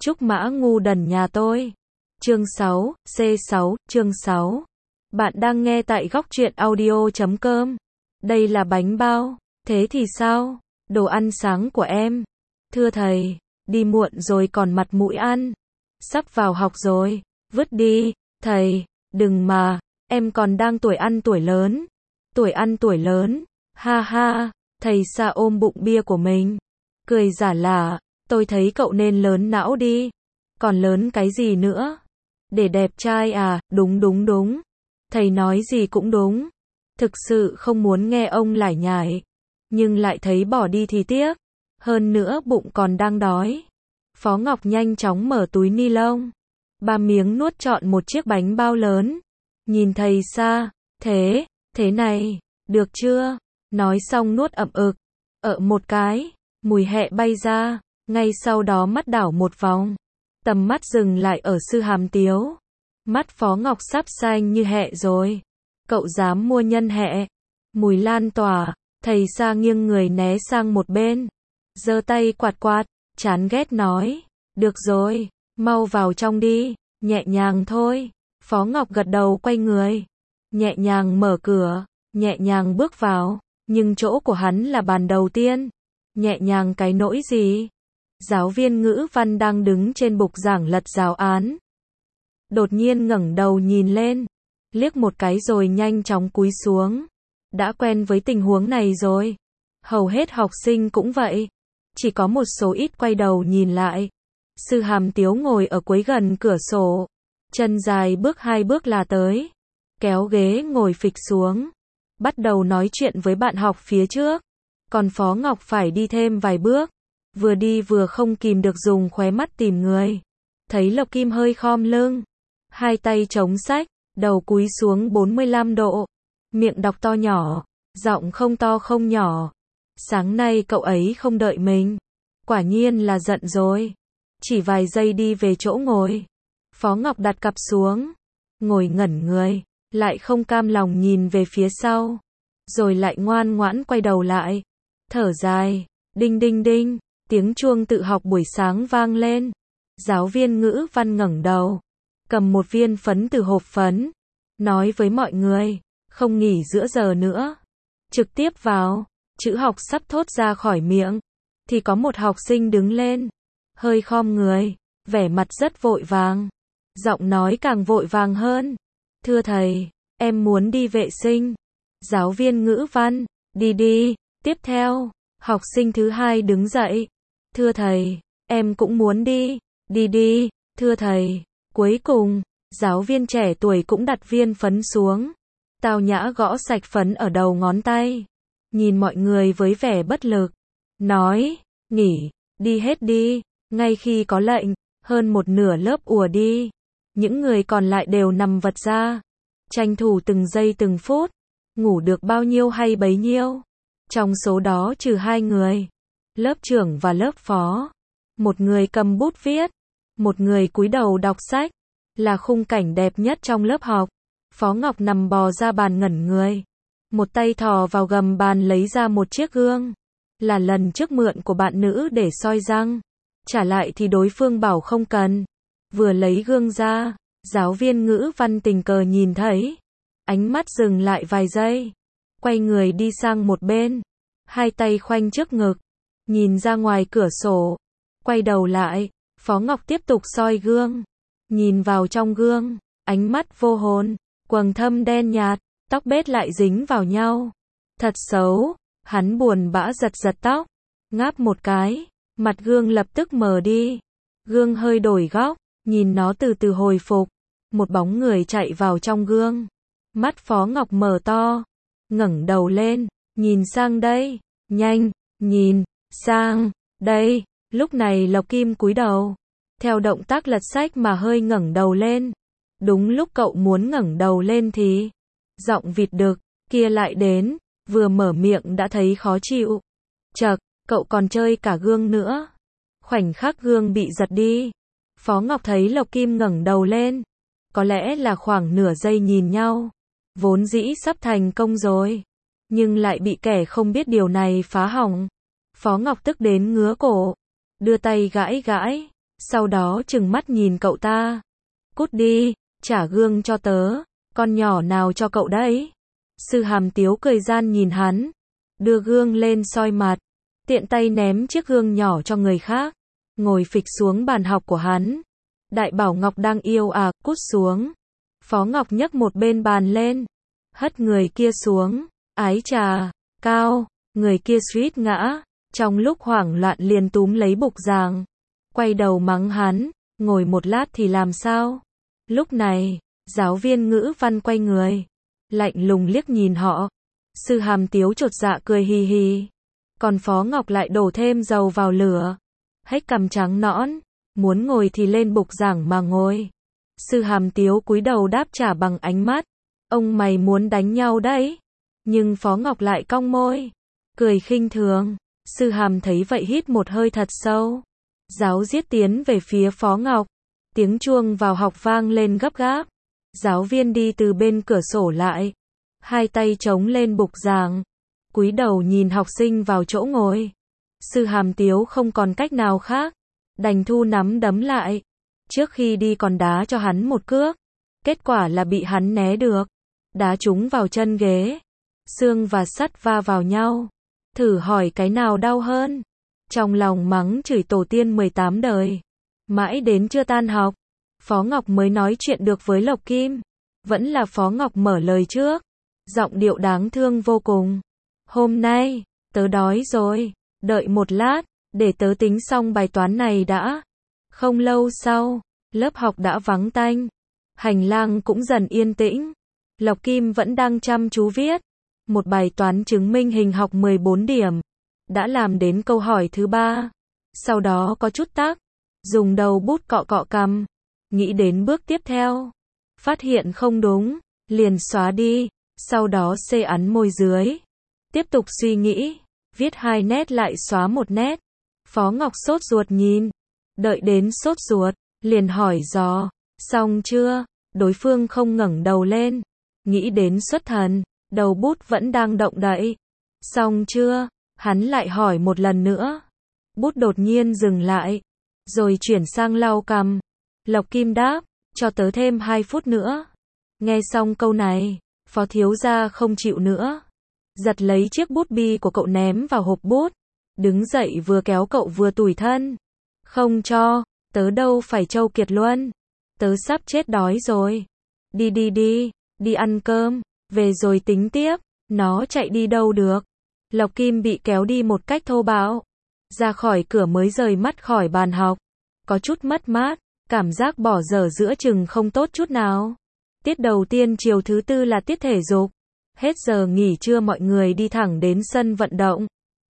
Trúc Mã ngu đần nhà tôi. Chương 6, C6, chương 6. Bạn đang nghe tại góc truyện audio.com. Đây là bánh bao. Thế thì sao? Đồ ăn sáng của em. Thưa thầy, đi muộn rồi còn mặt mũi ăn. Sắp vào học rồi, vứt đi. Thầy, đừng mà, em còn đang tuổi ăn tuổi lớn. Tuổi ăn tuổi lớn, ha ha. Thầy Sa ôm bụng bia của mình, cười giả lả. Tôi thấy cậu nên lớn não đi. Còn lớn cái gì nữa? Để đẹp trai à? Đúng đúng đúng. Thầy nói gì cũng đúng. Thực sự không muốn nghe ông lải nhải, nhưng lại thấy bỏ đi thì tiếc. Hơn nữa bụng còn đang đói. Phó Ngọc nhanh chóng mở túi ni lông, 3 miếng nuốt trọn một chiếc bánh bao lớn. Nhìn thầy Sa, thế này, được chưa? Nói xong nuốt ậm ực, một cái, mùi hẹ bay ra. Ngay sau đó mắt đảo một vòng, tầm mắt dừng lại ở Sư Hàm Tiếu. Mắt Phó Ngọc sắp xanh như hẹ rồi. Cậu dám mua nhân hẹ? Mùi lan tỏa. Thầy Sa nghiêng người né sang một bên, giơ tay quạt quạt, chán ghét nói, được rồi, mau vào trong đi, nhẹ nhàng thôi. Phó Ngọc gật đầu quay người, nhẹ nhàng mở cửa, nhẹ nhàng bước vào, nhưng chỗ của hắn là bàn đầu tiên. Nhẹ nhàng cái nỗi gì? Giáo viên ngữ văn đang đứng trên bục giảng lật giáo án, đột nhiên ngẩng đầu nhìn lên, liếc một cái rồi nhanh chóng cúi xuống. Đã quen với tình huống này rồi. Hầu hết học sinh cũng vậy. Chỉ có một số ít quay đầu nhìn lại. Sư Hàm Tiếu ngồi ở cuối gần cửa sổ, chân dài bước 2 bước là tới, kéo ghế ngồi phịch xuống, bắt đầu nói chuyện với bạn học phía trước. Còn Phó Ngọc phải đi thêm vài bước, vừa đi vừa không kìm được dùng khóe mắt tìm người. Thấy Lộc Kim hơi khom lưng, 2 tay chống sách, đầu cúi xuống 45 độ, miệng đọc to nhỏ, giọng không to không nhỏ. Sáng nay cậu ấy không đợi mình, quả nhiên là giận rồi. Chỉ vài giây đi về chỗ ngồi. Phó Ngọc đặt cặp xuống, ngồi ngẩn người, lại không cam lòng nhìn về phía sau, rồi lại ngoan ngoãn quay đầu lại, thở dài. Đinh đinh đinh, tiếng chuông tự học buổi sáng vang lên. Giáo viên ngữ văn ngẩng đầu, cầm một viên phấn từ hộp phấn, nói với mọi người, không nghỉ giữa giờ nữa, trực tiếp vào. Chữ học sắp thốt ra khỏi miệng, thì có một học sinh đứng lên, hơi khom người, vẻ mặt rất vội vàng, giọng nói càng vội vàng hơn. Thưa thầy, em muốn đi vệ sinh. Giáo viên ngữ văn, đi đi. Tiếp theo, học sinh thứ 2 đứng dậy. Thưa thầy, em cũng muốn đi. Đi đi. Thưa thầy. Cuối cùng, giáo viên trẻ tuổi cũng đặt viên phấn xuống, tao nhã gõ sạch phấn ở đầu ngón tay, nhìn mọi người với vẻ bất lực, nói, nghỉ, đi hết đi. Ngay khi có lệnh, hơn một nửa lớp ùa đi. Những người còn lại đều nằm vật ra, tranh thủ từng giây từng phút, ngủ được bao nhiêu hay bấy nhiêu. Trong số đó trừ 2 người, lớp trưởng và lớp phó. Một người cầm bút viết, một người cúi đầu đọc sách, là khung cảnh đẹp nhất trong lớp học. Phó Ngọc nằm bò ra bàn ngẩn người, một tay thò vào gầm bàn lấy ra một chiếc gương, là lần trước mượn của bạn nữ để soi răng. Trả lại thì đối phương bảo không cần. Vừa lấy gương ra, giáo viên ngữ văn tình cờ nhìn thấy, ánh mắt dừng lại vài giây, quay người đi sang một bên, 2 tay khoanh trước ngực, nhìn ra ngoài cửa sổ. Quay đầu lại, Phó Ngọc tiếp tục soi gương, nhìn vào trong gương, ánh mắt vô hồn, quầng thâm đen nhạt, tóc bết lại dính vào nhau. Thật xấu. Hắn buồn bã giật giật tóc, ngáp một cái, mặt gương lập tức mờ đi. Gương hơi đổi góc, nhìn nó từ từ hồi phục. Một bóng người chạy vào trong gương. Mắt Phó Ngọc mở to, ngẩng đầu lên, nhìn sang đây, nhanh, nhìn sang đây. Lúc này Lộc Kim cúi đầu, theo động tác lật sách mà hơi ngẩng đầu lên. Đúng lúc cậu muốn ngẩng đầu lên thì giọng vịt đực kia lại đến, vừa mở miệng đã thấy khó chịu. Chậc, cậu còn chơi cả gương nữa. Khoảnh khắc gương bị giật đi, Phó Ngọc thấy Lộc Kim ngẩng đầu lên, có lẽ là khoảng nửa giây nhìn nhau, vốn dĩ sắp thành công rồi, nhưng lại bị kẻ không biết điều này phá hỏng. Phó Ngọc tức đến ngứa cổ, đưa tay gãi gãi, sau đó trừng mắt nhìn cậu ta. Cút đi, trả gương cho tớ, con nhỏ nào cho cậu đấy? Sư Hàm Tiếu cười gian nhìn hắn, đưa gương lên soi mặt, tiện tay ném chiếc gương nhỏ cho người khác, ngồi phịch xuống bàn học của hắn. Đại Bảo Ngọc đang yêu cút xuống. Phó Ngọc nhấc một bên bàn lên, hất người kia xuống, ái chà, cao, người kia suýt ngã, trong lúc hoảng loạn liền túm lấy bục giảng, quay đầu mắng hắn, ngồi một lát thì làm sao? Lúc này, giáo viên ngữ văn quay người, lạnh lùng liếc nhìn họ. Sư Hàm Tiếu chột dạ cười hì hì, còn Phó Ngọc lại đổ thêm dầu vào lửa, hết cằm trắng nõn, muốn ngồi thì lên bục giảng mà ngồi. Sư Hàm Tiếu cúi đầu đáp trả bằng ánh mắt, ông mày muốn đánh nhau đấy. Nhưng Phó Ngọc lại cong môi, cười khinh thường. Sư Hàm thấy vậy hít một hơi thật sâu. Giáo giết tiến về phía Phó Ngọc, tiếng chuông vào học vang lên gấp gáp. Giáo viên đi từ bên cửa sổ lại, hai tay chống lên bục giảng, cúi đầu nhìn học sinh vào chỗ ngồi. Sư Hàm Tiếu không còn cách nào khác, đành thu nắm đấm lại. Trước khi đi còn đá cho hắn một cước, kết quả là bị hắn né được, đá trúng vào chân ghế. Xương và sắt va vào nhau, thử hỏi cái nào đau hơn. Trong lòng mắng chửi tổ tiên 18 đời, mãi đến chưa tan học, Phó Ngọc mới nói chuyện được với Lộc Kim. Vẫn là Phó Ngọc mở lời trước, giọng điệu đáng thương vô cùng. Hôm nay, tớ đói rồi, đợi một lát, để tớ tính xong bài toán này đã. Không lâu sau, lớp học đã vắng tanh, hành lang cũng dần yên tĩnh. Lộc Kim vẫn đang chăm chú viết một bài toán chứng minh hình học 14 điểm, đã làm đến câu hỏi thứ 3. Sau đó có chút tắc, dùng đầu bút cọ cọ cằm, nghĩ đến bước tiếp theo, phát hiện không đúng, liền xóa đi, sau đó xê ấn môi dưới, tiếp tục suy nghĩ, viết 2 nét lại xóa 1 nét. Phó Ngọc sốt ruột nhìn, đợi đến sốt ruột, liền hỏi dò, xong chưa? Đối phương không ngẩng đầu lên, nghĩ đến xuất thần, đầu bút vẫn đang động đậy. Xong chưa? Hắn lại hỏi một lần nữa. Bút đột nhiên dừng lại, rồi chuyển sang lau cằm. Lộc Kim đáp, cho tớ thêm 2 phút nữa. Nghe xong câu này, Phó thiếu gia không chịu nữa, giật lấy chiếc bút bi của cậu ném vào hộp bút, đứng dậy vừa kéo cậu vừa tủi thân. Không cho, tớ đâu phải Châu Kiệt Luân, tớ sắp chết đói rồi. Đi đi đi, đi ăn cơm, về rồi tính tiếp. Nó chạy đi đâu được. Lộc Kim bị kéo đi một cách thô bạo, ra khỏi cửa mới rời mắt khỏi bàn học, có chút mất mát, cảm giác bỏ dở giữa chừng không tốt chút nào. Tiết đầu tiên chiều thứ 4 là tiết thể dục, hết giờ nghỉ trưa mọi người đi thẳng đến sân vận động.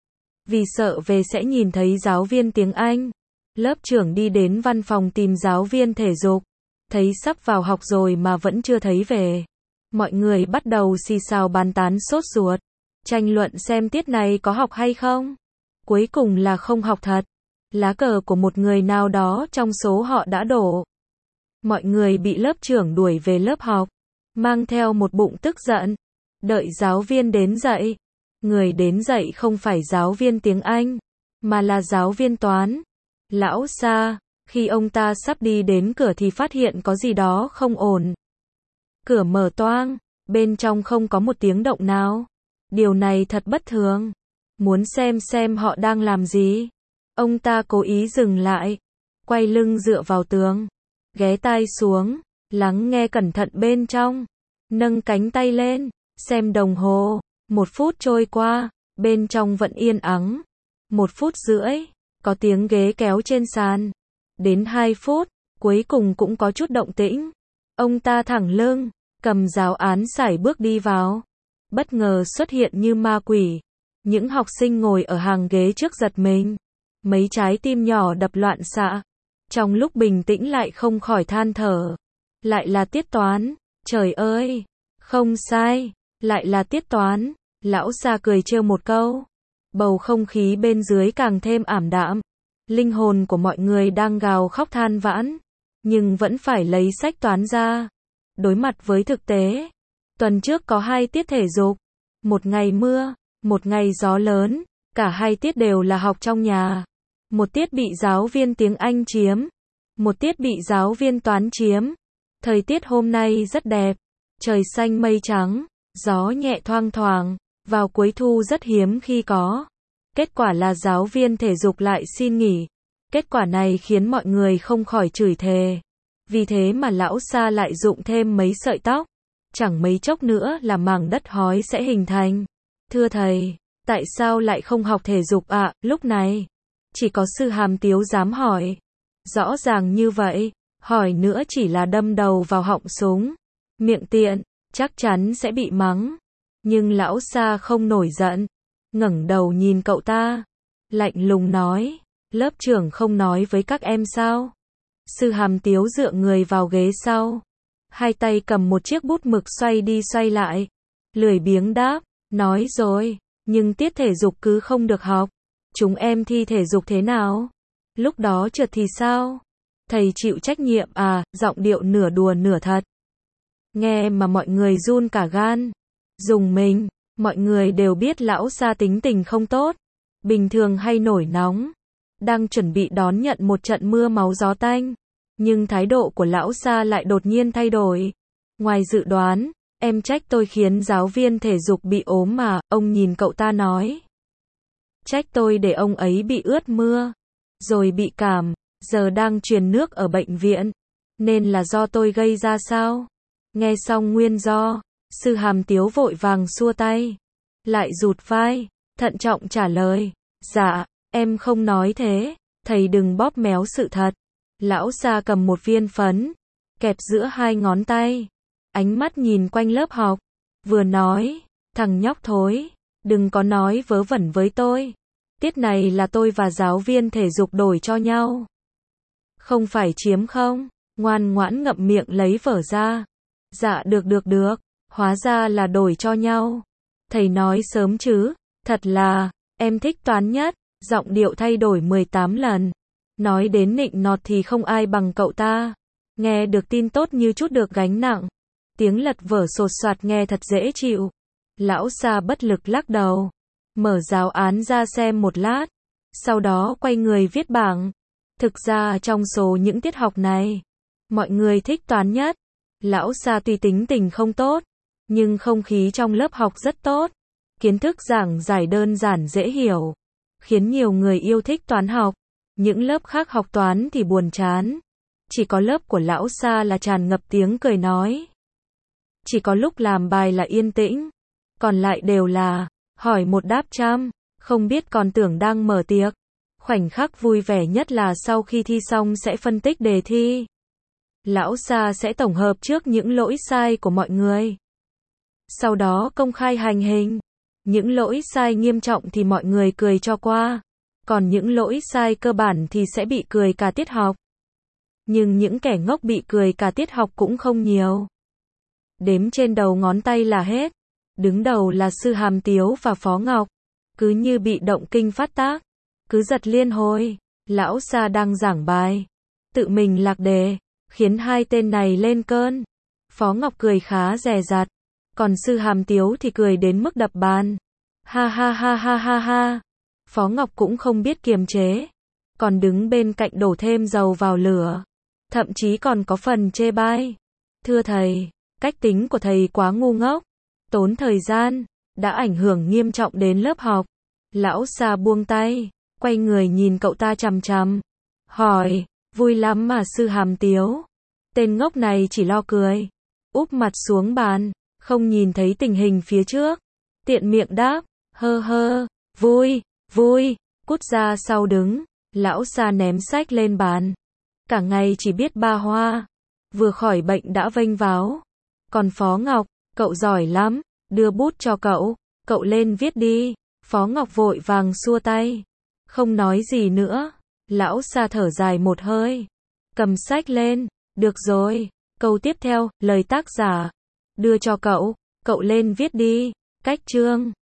Vì sợ về sẽ nhìn thấy giáo viên tiếng Anh, lớp trưởng đi đến văn phòng tìm giáo viên thể dục, thấy sắp vào học rồi mà vẫn chưa thấy về. Mọi người bắt đầu xì xào bàn tán sốt ruột, tranh luận xem tiết này có học hay không. Cuối cùng là không học thật. Lá cờ của một người nào đó trong số họ đã đổ. Mọi người bị lớp trưởng đuổi về lớp học, mang theo một bụng tức giận. Đợi giáo viên đến dạy. Người đến dạy không phải giáo viên tiếng Anh, mà là giáo viên toán. Lão Sa, khi ông ta sắp đi đến cửa thì phát hiện có gì đó không ổn. Cửa mở toang, bên trong không có một tiếng động nào. Điều này thật bất thường. Muốn xem họ đang làm gì. Ông ta cố ý dừng lại, quay lưng dựa vào tường, ghé tai xuống, lắng nghe cẩn thận bên trong, nâng cánh tay lên, xem đồng hồ. 1 phút trôi qua, bên trong vẫn yên ắng. 1 phút rưỡi, có tiếng ghế kéo trên sàn. Đến 2 phút, cuối cùng cũng có chút động tĩnh. Ông ta thẳng lưng, cầm giáo án sải bước đi vào. Bất ngờ xuất hiện như ma quỷ. Những học sinh ngồi ở hàng ghế trước giật mình. Mấy trái tim nhỏ đập loạn xạ. Trong lúc bình tĩnh lại không khỏi than thở. Lại là tiết toán. Trời ơi! Không sai. Lại là tiết toán. Lão Sa cười trêu một câu. Bầu không khí bên dưới càng thêm ảm đạm. Linh hồn của mọi người đang gào khóc than vãn. Nhưng vẫn phải lấy sách toán ra. Đối mặt với thực tế. Tuần trước có 2 tiết thể dục. Một ngày mưa, một ngày gió lớn. Cả 2 tiết đều là học trong nhà. Một tiết bị giáo viên tiếng Anh chiếm. Một tiết bị giáo viên toán chiếm. Thời tiết hôm nay rất đẹp. Trời xanh mây trắng, gió nhẹ thoang thoảng, vào cuối thu rất hiếm khi có. Kết quả là giáo viên thể dục lại xin nghỉ. Kết quả này khiến mọi người không khỏi chửi thề. Vì thế mà lão Sa lại dụng thêm mấy sợi tóc. Chẳng mấy chốc nữa là mảng đất hói sẽ hình thành. Thưa thầy, tại sao lại không học thể dục ạ? Lúc này, chỉ có sư Hàm Tiếu dám hỏi. Rõ ràng như vậy, hỏi nữa chỉ là đâm đầu vào họng súng. Miệng tiện, chắc chắn sẽ bị mắng. Nhưng lão Sa không nổi giận, ngẩng đầu nhìn cậu ta, lạnh lùng nói, lớp trưởng không nói với các em sao? Sư Hàm Tiếu dựa người vào ghế sau, hai tay cầm một chiếc bút mực xoay đi xoay lại, lười biếng đáp, nói rồi, nhưng tiết thể dục cứ không được học. Chúng em thi thể dục thế nào? Lúc đó trượt thì sao? Thầy chịu trách nhiệm à? Giọng điệu nửa đùa nửa thật. Nghe mà mọi người run cả gan. Dùng mình, mọi người đều biết lão Sa tính tình không tốt. Bình thường hay nổi nóng. Đang chuẩn bị đón nhận một trận mưa máu gió tanh. Nhưng thái độ của lão Sa lại đột nhiên thay đổi. Ngoài dự đoán, em trách tôi khiến giáo viên thể dục bị ốm mà, ông nhìn cậu ta nói. Trách tôi để ông ấy bị ướt mưa, rồi bị cảm, giờ đang truyền nước ở bệnh viện, nên là do tôi gây ra sao? Nghe xong nguyên do, sư Hàm Tiếu vội vàng xua tay, lại rụt vai, thận trọng trả lời, dạ, em không nói thế, thầy đừng bóp méo sự thật. Lão Sa cầm một viên phấn, kẹp giữa hai ngón tay, ánh mắt nhìn quanh lớp học, vừa nói, thằng nhóc thối, đừng có nói vớ vẩn với tôi. Tiết này là tôi và giáo viên thể dục đổi cho nhau. Không phải chiếm không? Ngoan ngoãn ngậm miệng lấy vở ra. Dạ được, hóa ra là đổi cho nhau. Thầy nói sớm chứ, thật là, em thích toán nhất, giọng điệu thay đổi 18 lần. Nói đến nịnh nọt thì không ai bằng cậu ta. Nghe được tin tốt như chút được gánh nặng. Tiếng lật vở sột soạt nghe thật dễ chịu. Lão Sa bất lực lắc đầu. Mở giáo án ra xem một lát. Sau đó quay người viết bảng. Thực ra trong số những tiết học này, mọi người thích toán nhất. Lão Sa tuy tính tình không tốt, nhưng không khí trong lớp học rất tốt. Kiến thức giảng giải đơn giản dễ hiểu, khiến nhiều người yêu thích toán học. Những lớp khác học toán thì buồn chán. Chỉ có lớp của lão Sa là tràn ngập tiếng cười nói. Chỉ có lúc làm bài là yên tĩnh, còn lại đều là hỏi một đáp trăm, không biết còn tưởng đang mở tiệc. Khoảnh khắc vui vẻ nhất là sau khi thi xong sẽ phân tích đề thi. Lão Sa sẽ tổng hợp trước những lỗi sai của mọi người. Sau đó công khai hành hình. Những lỗi sai nghiêm trọng thì mọi người cười cho qua. Còn những lỗi sai cơ bản thì sẽ bị cười cả tiết học. Nhưng những kẻ ngốc bị cười cả tiết học cũng không nhiều. Đếm trên đầu ngón tay là hết. Đứng đầu là sư Hàm Tiếu và Phó Ngọc. Cứ như bị động kinh phát tác. Cứ giật liên hồi. Lão Sa đang giảng bài. Tự mình lạc đề. Khiến hai tên này lên cơn. Phó Ngọc cười khá dè dặt. Còn sư Hàm Tiếu thì cười đến mức đập bàn. Ha ha ha ha ha ha. Phó Ngọc cũng không biết kiềm chế. Còn đứng bên cạnh đổ thêm dầu vào lửa. Thậm chí còn có phần chê bai. Thưa thầy, cách tính của thầy quá ngu ngốc. Tốn thời gian. Đã ảnh hưởng nghiêm trọng đến lớp học. Lão Sa buông tay. Quay người nhìn cậu ta chằm chằm. Hỏi, vui lắm mà sư Hàm Tiếu. Tên ngốc này chỉ lo cười. Úp mặt xuống bàn. Không nhìn thấy tình hình phía trước. Tiện miệng đáp. Hơ, vui, cút ra sau đứng. Lão Sa ném sách lên bàn. Cả ngày chỉ biết ba hoa. Vừa khỏi bệnh đã vênh váo. Còn Phó Ngọc, cậu giỏi lắm. Đưa bút cho cậu. Cậu lên viết đi. Phó Ngọc vội vàng xua tay. Không nói gì nữa. Lão Sa thở dài một hơi. Cầm sách lên. Được rồi. Câu tiếp theo, lời tác giả. Đưa cho cậu. Cậu lên viết đi. Cách chương.